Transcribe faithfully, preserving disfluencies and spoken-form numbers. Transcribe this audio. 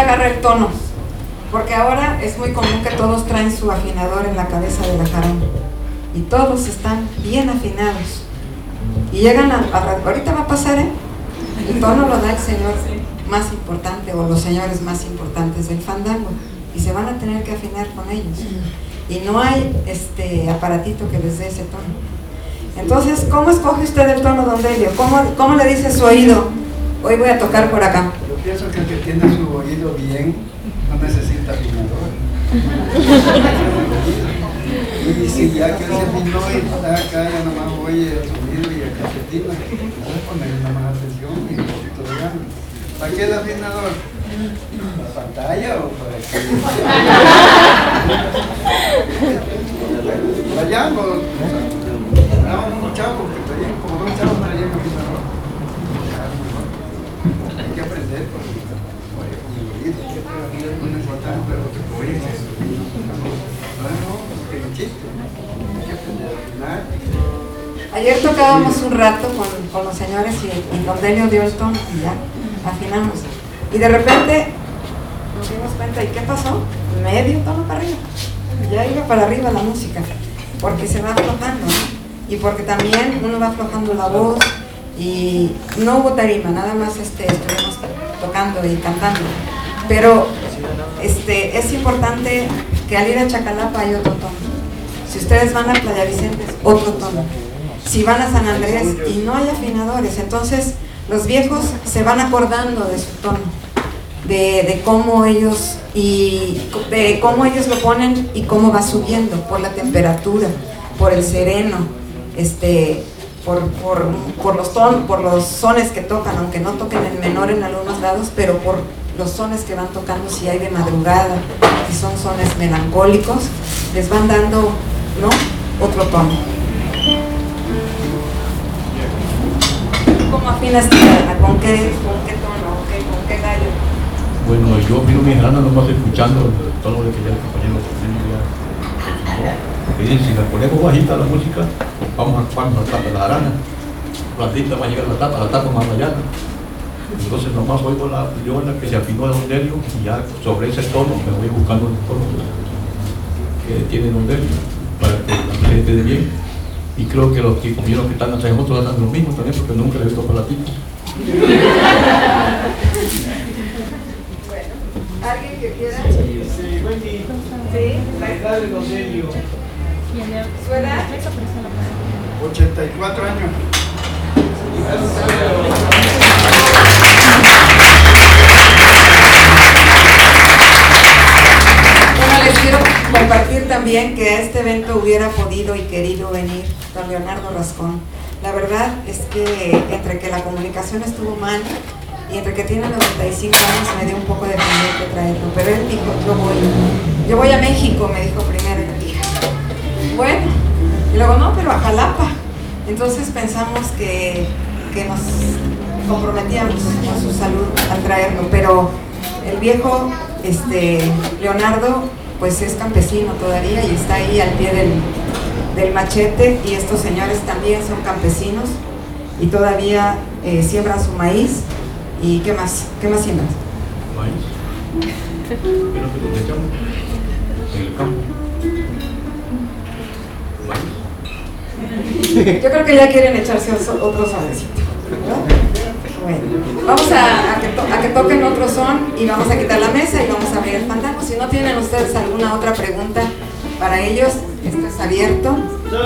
agarra el tono, porque ahora es muy común que todos traen su afinador en la cabeza de la jarana y todos están bien afinados y llegan a, a ahorita va a pasar, ¿eh? El tono lo da el señor más importante o los señores más importantes del fandango y se van a tener que afinar con ellos y no hay este aparatito que les dé ese tono. Entonces, ¿cómo escoge usted el tono, don Delio? ¿Cómo, cómo le dice su oído? Hoy voy a tocar por acá. Yo pienso que el que tiene su oído bien no necesita afinador. Y si ya que se afinó y está acá, ya nomás oye el sonido y el cafetín, entonces ponerle más atención y un poquito de ganas. ¿Para qué el afinador? ¿Para la pantalla o para qué? Vayamos, vamos unos chavos, que traían como dos chavos traían afinador. Hay que aprender con el oído, no es importante, pero que oye eso. Ayer tocábamos un rato con, con los señores y, y don Delio dio el tono y ya afinamos. Y de repente nos dimos cuenta, ¿y qué pasó? Medio tono para arriba. Ya iba para arriba la música, porque se va aflojando, ¿no? Y porque también uno va aflojando la voz y no hubo tarima, nada más este, estuvimos tocando y cantando. Pero este, es importante que al ir a Chacalapa hay otro tono. Si ustedes van a Playa Vicente, otro tono. Si van a San Andrés y no hay afinadores, entonces los viejos se van acordando de su tono, de, de cómo ellos y de cómo ellos lo ponen y cómo va subiendo por la temperatura, por el sereno, este, por, por, por los ton, por los sones que tocan, aunque no toquen en menor en algunos lados, pero por los sones que van tocando, si hay de madrugada, si son sones melancólicos, les van dando, ¿no?, otro tono. ¿Cómo afinas tu jarana? ¿Con qué, con qué tono? ¿Con qué, con qué gallo? Bueno, yo afino mi jarana nomás escuchando el tono de que ya el compañero ya. Y si la ponemos bajita la música, vamos a cuando la tapa la jarana. Platita va a llegar la tapa, la tapa más allá. Entonces nomás oigo la viola que se afinó de don Delio y ya sobre ese tono me voy buscando el tono que tiene don Delio para que la gente quede bien. Y creo que los compañeros que están atrás de nosotros hacen lo mismo también, porque nunca les he visto platito. Bueno, ¿alguien que quiera? Sí, buen día. Sí, La edad de don Delio. ¿su edad? ochenta y cuatro años. Bueno, les quiero compartir también que a este evento hubiera podido y querido venir don Leonardo Rascón. La verdad es que entre que la comunicación estuvo mal y entre que tiene noventa y cinco años me dio un poco de pendiente traerlo, pero él dijo, yo voy, yo voy a México, me dijo primero, y dije, bueno, y luego no, pero a Jalapa. Entonces pensamos que, que nos comprometíamos con su salud al traerlo, pero el viejo este, Leonardo pues es campesino todavía y está ahí al pie del, del machete, y estos señores también son campesinos y todavía eh, siembran su maíz. ¿Y qué más? ¿Qué más siembran? Maíz. ¿Qué es lo que nos echamos? En el campo. Maíz. Yo creo que ya quieren echarse otro sonecito, ¿verdad? Bueno, vamos a, a, que to, a que toquen otro son y vamos a quitar la mesa y vamos a abrir el fandango. Si no tienen ustedes alguna otra pregunta para ellos, esto es abierto.